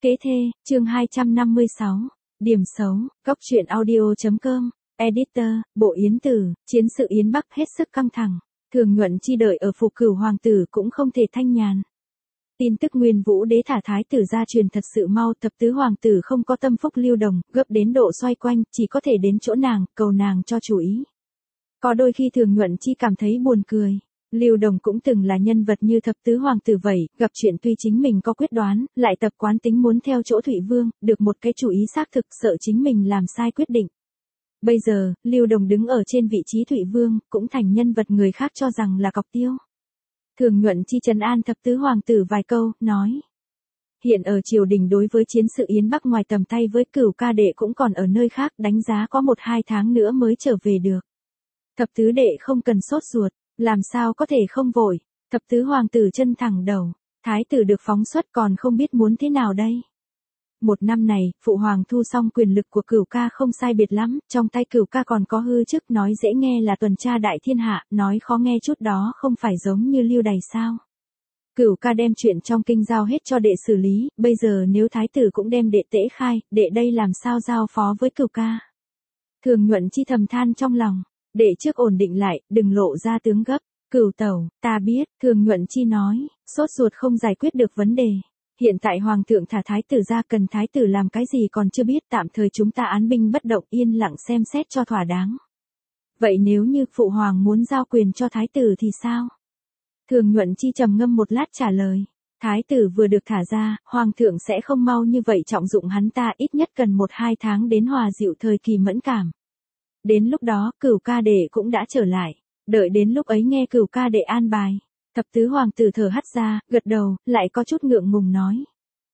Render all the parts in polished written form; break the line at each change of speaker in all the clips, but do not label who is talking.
Kế thê, chương 256. Điểm xấu, góc truyện audio.com, editor, Bộ Yến Tử, chiến sự Yến Bắc hết sức căng thẳng. Thường Nhuận Chi đợi ở phủ Cửu hoàng tử cũng không thể thanh nhàn. Tin tức Nguyên Vũ đế thả thái tử ra truyền thật sự mau, thập tứ hoàng tử không có tâm phúc Lưu Đồng, gấp đến độ xoay quanh, chỉ có thể đến chỗ nàng, cầu nàng cho chú ý. Có đôi khi Thường Nhuận Chi cảm thấy buồn cười. Lưu Đồng cũng từng là nhân vật như thập tứ hoàng tử vậy, gặp chuyện tuy chính mình có quyết đoán, lại tập quán tính muốn theo chỗ Thụy Vương, được một cái chủ ý xác thực sợ chính mình làm sai quyết định. Bây giờ, Lưu Đồng đứng ở trên vị trí Thụy Vương, cũng thành nhân vật người khác cho rằng là cọc tiêu. Thường Nhuận Chi trấn an thập tứ hoàng tử vài câu, nói. Hiện ở triều đình đối với chiến sự Yến Bắc ngoài tầm tay với Cửu ca đệ cũng còn ở nơi khác, đánh giá có 1-2 tháng nữa mới trở về được. Thập tứ đệ không cần sốt ruột. Làm sao có thể không vội, thập tứ hoàng tử chân thẳng đầu, thái tử được phóng xuất còn không biết muốn thế nào đây. Một năm này, phụ hoàng thu xong quyền lực của Cửu ca không sai biệt lắm, trong tay Cửu ca còn có hư chức, nói dễ nghe là tuần tra đại thiên hạ, nói khó nghe chút đó không phải giống như Lưu Đày sao. Cửu ca đem chuyện trong kinh giao hết cho đệ xử lý, bây giờ nếu thái tử cũng đem đệ tễ khai, đệ đây làm sao giao phó với Cửu ca. Thường Nhuận Chi thầm than trong lòng. Để trước ổn định lại, đừng lộ ra tướng gấp. Cửu tẩu, ta biết, Thường Nhuận Chi nói, sốt ruột không giải quyết được vấn đề. Hiện tại hoàng thượng thả thái tử ra, cần thái tử làm cái gì còn chưa biết, tạm thời chúng ta án binh bất động, yên lặng xem xét cho thỏa đáng. Vậy nếu như phụ hoàng muốn giao quyền cho thái tử thì sao? Thường Nhuận Chi trầm ngâm một lát trả lời. Thái tử vừa được thả ra, hoàng thượng sẽ không mau như vậy trọng dụng hắn ta, ít nhất cần 1-2 tháng đến hòa dịu thời kỳ mẫn cảm. Đến lúc đó, Cửu ca đệ cũng đã trở lại. Đợi đến lúc ấy nghe Cửu ca đệ an bài. Thập tứ hoàng tử thở hắt ra, gật đầu, lại có chút ngượng ngùng nói.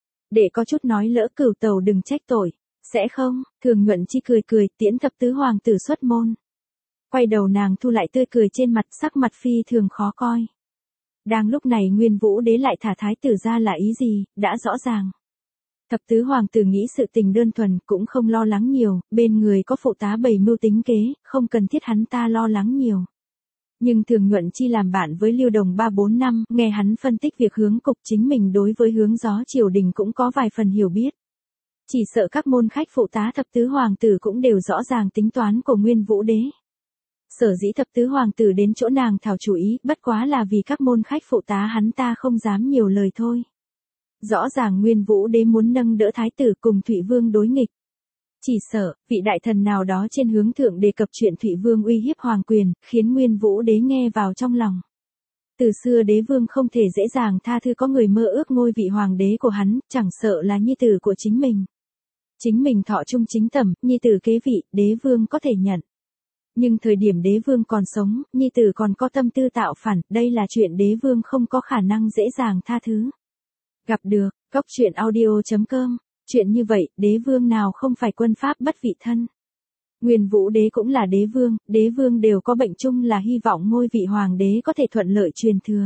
Đệ có chút nói lỡ Cửu tẩu đừng trách tội. Sẽ không, Thường Nhuận Chi cười cười, tiễn thập tứ hoàng tử xuất môn. Quay đầu nàng thu lại tươi cười trên mặt, sắc mặt phi thường khó coi. Đang lúc này Nguyên Vũ đế lại thả thái tử ra là ý gì, đã rõ ràng. Thập tứ hoàng tử nghĩ sự tình đơn thuần, cũng không lo lắng nhiều, bên người có phụ tá bày mưu tính kế, không cần thiết hắn ta lo lắng nhiều. Nhưng Thường Nhuận Chi làm bạn với Lưu Đồng 3-4 năm, nghe hắn phân tích việc hướng cục, chính mình đối với hướng gió triều đình cũng có vài phần hiểu biết. Chỉ sợ các môn khách phụ tá thập tứ hoàng tử cũng đều rõ ràng tính toán của Nguyên Vũ đế. Sở dĩ thập tứ hoàng tử đến chỗ nàng thảo chủ ý, bất quá là vì các môn khách phụ tá hắn ta không dám nhiều lời thôi. Rõ ràng Nguyên Vũ đế muốn nâng đỡ thái tử cùng Thụy Vương đối nghịch. Chỉ sợ, vị đại thần nào đó trên hướng thượng đề cập chuyện Thụy Vương uy hiếp hoàng quyền, khiến Nguyên Vũ đế nghe vào trong lòng. Từ xưa đế vương không thể dễ dàng tha thứ có người mơ ước ngôi vị hoàng đế của hắn, chẳng sợ là nhi tử của chính mình. Chính mình thọ trung chính tẩm, nhi tử kế vị, đế vương có thể nhận. Nhưng thời điểm đế vương còn sống, nhi tử còn có tâm tư tạo phản, đây là chuyện đế vương không có khả năng dễ dàng tha thứ. Gặp được, góc truyện audio.com, chuyện như vậy, đế vương nào không phải quân pháp bất vị thân. Nguyên Vũ đế cũng là đế vương đều có bệnh chung là hy vọng ngôi vị hoàng đế có thể thuận lợi truyền thừa.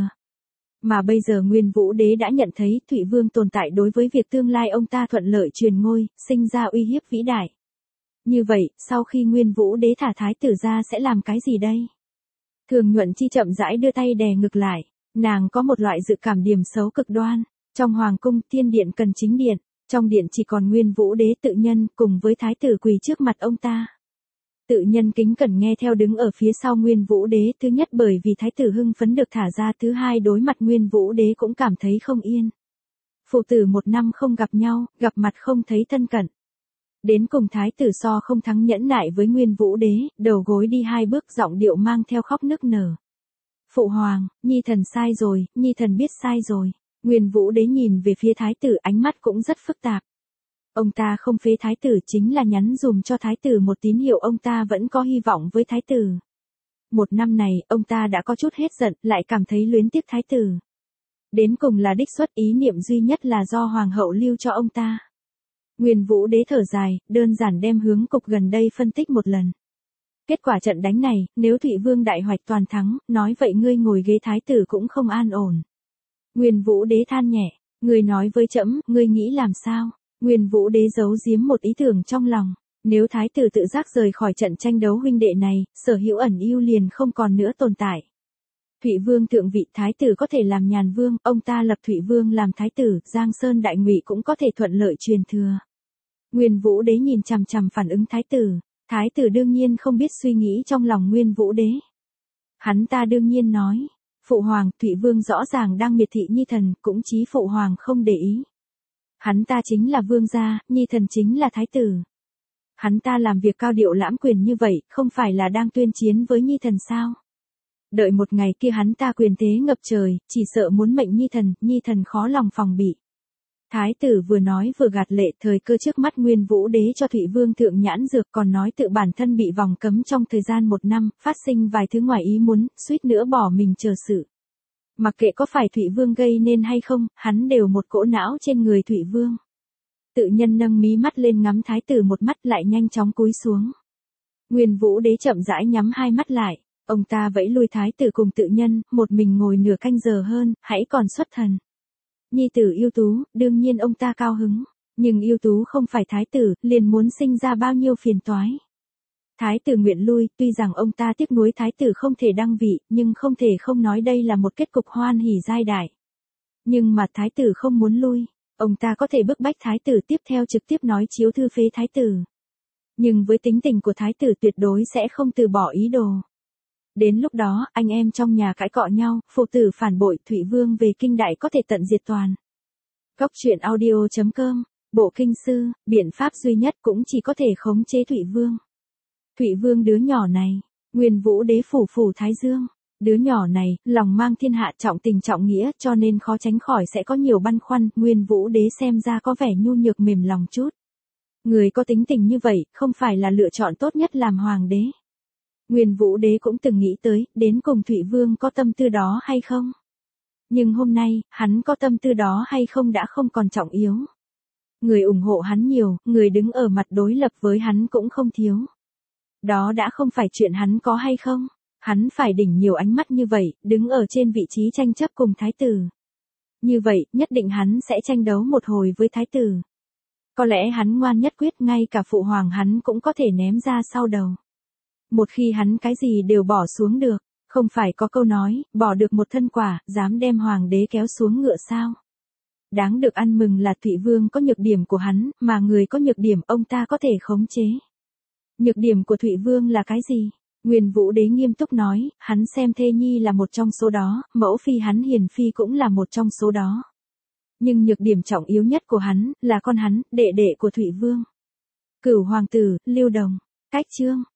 Mà bây giờ Nguyên Vũ đế đã nhận thấy Thụy Vương tồn tại đối với việc tương lai ông ta thuận lợi truyền ngôi, sinh ra uy hiếp vĩ đại. Như vậy, sau khi Nguyên Vũ đế thả thái tử ra sẽ làm cái gì đây? Thường Nhuận Chi chậm rãi đưa tay đè ngực lại, nàng có một loại dự cảm điểm xấu cực đoan. Trong hoàng cung, tiên điện cần chính điện, trong điện chỉ còn Nguyên Vũ đế tự nhân cùng với thái tử quỳ trước mặt ông ta. Tự nhân kính cẩn nghe theo đứng ở phía sau Nguyên Vũ đế, thứ nhất bởi vì thái tử hưng phấn được thả ra, thứ hai đối mặt Nguyên Vũ đế cũng cảm thấy không yên. Phụ tử 1 năm không gặp nhau, gặp mặt không thấy thân cận. Đến cùng thái tử so không thắng nhẫn nại với Nguyên Vũ đế, đầu gối đi 2 bước, giọng điệu mang theo khóc nức nở. Phụ hoàng, nhi thần sai rồi, nhi thần biết sai rồi. Nguyên Vũ đế nhìn về phía thái tử, ánh mắt cũng rất phức tạp. Ông ta không phế thái tử chính là nhắn dùm cho thái tử một tín hiệu ông ta vẫn có hy vọng với thái tử. 1 năm này, ông ta đã có chút hết giận, lại cảm thấy luyến tiếc thái tử. Đến cùng là đích xuất, ý niệm duy nhất là do hoàng hậu lưu cho ông ta. Nguyên Vũ đế thở dài, đơn giản đem hướng cục gần đây phân tích một lần. Kết quả trận đánh này, nếu Thụy Vương đại hoạch toàn thắng, nói vậy ngươi ngồi ghế thái tử cũng không an ổn. Nguyên Vũ đế than nhẹ, ngươi nói với trẫm, ngươi nghĩ làm sao? Nguyên Vũ đế giấu giếm một ý tưởng trong lòng, nếu thái tử tự giác rời khỏi trận tranh đấu huynh đệ này, sở hữu ẩn ưu liền không còn nữa tồn tại. Thụy Vương thượng vị, thái tử có thể làm nhàn vương, ông ta lập Thụy Vương làm thái tử, Giang Sơn đại ngụy cũng có thể thuận lợi truyền thừa. Nguyên Vũ Đế nhìn chằm chằm phản ứng thái tử đương nhiên không biết suy nghĩ trong lòng Nguyên Vũ Đế. Hắn ta đương nhiên nói, phụ hoàng, Thụy Vương rõ ràng đang miệt thị nhi thần, cũng chí phụ hoàng không để ý. Hắn ta chính là vương gia, nhi thần chính là thái tử. Hắn ta làm việc cao điệu lãm quyền như vậy, không phải là đang tuyên chiến với nhi thần sao? Đợi một ngày kia hắn ta quyền thế ngập trời, chỉ sợ muốn mệnh nhi thần khó lòng phòng bị. Thái tử vừa nói vừa gạt lệ, thời cơ trước mắt Nguyên Vũ Đế cho Thụy Vương thượng nhãn dược, còn nói tự bản thân bị vòng cấm trong thời gian 1 năm, phát sinh vài thứ ngoài ý muốn, suýt nữa bỏ mình chờ sự. Mặc kệ có phải Thụy Vương gây nên hay không, hắn đều một cỗ não trên người Thụy Vương. Tự nhân nâng mí mắt lên ngắm thái tử một mắt lại nhanh chóng cúi xuống. Nguyên Vũ Đế chậm rãi nhắm hai mắt lại, ông ta vẫy lui thái tử cùng tự nhân, một mình ngồi nửa canh giờ hơn, hãy còn xuất thần. Nhi tử ưu tú, đương nhiên ông ta cao hứng, nhưng ưu tú không phải thái tử, liền muốn sinh ra bao nhiêu phiền toái. Thái tử nguyện lui, tuy rằng ông ta tiếc nuối thái tử không thể đăng vị, nhưng không thể không nói đây là một kết cục hoan hỉ giai đại. Nhưng mà thái tử không muốn lui, ông ta có thể bức bách thái tử tiếp theo trực tiếp nói chiếu thư phế thái tử. Nhưng với tính tình của thái tử tuyệt đối sẽ không từ bỏ ý đồ. Đến lúc đó, anh em trong nhà cãi cọ nhau, phụ tử phản bội, Thụy Vương về kinh đại có thể tận diệt toàn. Góc truyện audio.com, Bộ Kinh Sư, biện pháp duy nhất cũng chỉ có thể khống chế Thụy Vương. Thụy Vương đứa nhỏ này, Nguyên Vũ Đế phủ Thái Dương. Đứa nhỏ này, lòng mang thiên hạ, trọng tình trọng nghĩa, cho nên khó tránh khỏi sẽ có nhiều băn khoăn. Nguyên Vũ Đế xem ra có vẻ nhu nhược mềm lòng chút. Người có tính tình như vậy, không phải là lựa chọn tốt nhất làm hoàng đế. Nguyên Vũ Đế cũng từng nghĩ tới, đến cùng Thụy Vương có tâm tư đó hay không? Nhưng hôm nay, hắn có tâm tư đó hay không đã không còn trọng yếu. Người ủng hộ hắn nhiều, người đứng ở mặt đối lập với hắn cũng không thiếu. Đó đã không phải chuyện hắn có hay không. Hắn phải đỉnh nhiều ánh mắt như vậy, đứng ở trên vị trí tranh chấp cùng thái tử. Như vậy, nhất định hắn sẽ tranh đấu một hồi với thái tử. Có lẽ hắn ngoan nhất quyết, ngay cả phụ hoàng hắn cũng có thể ném ra sau đầu. Một khi hắn cái gì đều bỏ xuống được, không phải có câu nói, bỏ được một thân quả, dám đem hoàng đế kéo xuống ngựa sao. Đáng được ăn mừng là Thụy Vương có nhược điểm của hắn, mà người có nhược điểm ông ta có thể khống chế. Nhược điểm của Thụy Vương là cái gì? Nguyên Vũ Đế nghiêm túc nói, hắn xem thê nhi là một trong số đó, mẫu phi hắn Hiền phi cũng là một trong số đó. Nhưng nhược điểm trọng yếu nhất của hắn, là con hắn, đệ đệ của Thụy Vương. Cửu hoàng tử, Lưu Đồng. Cách chương.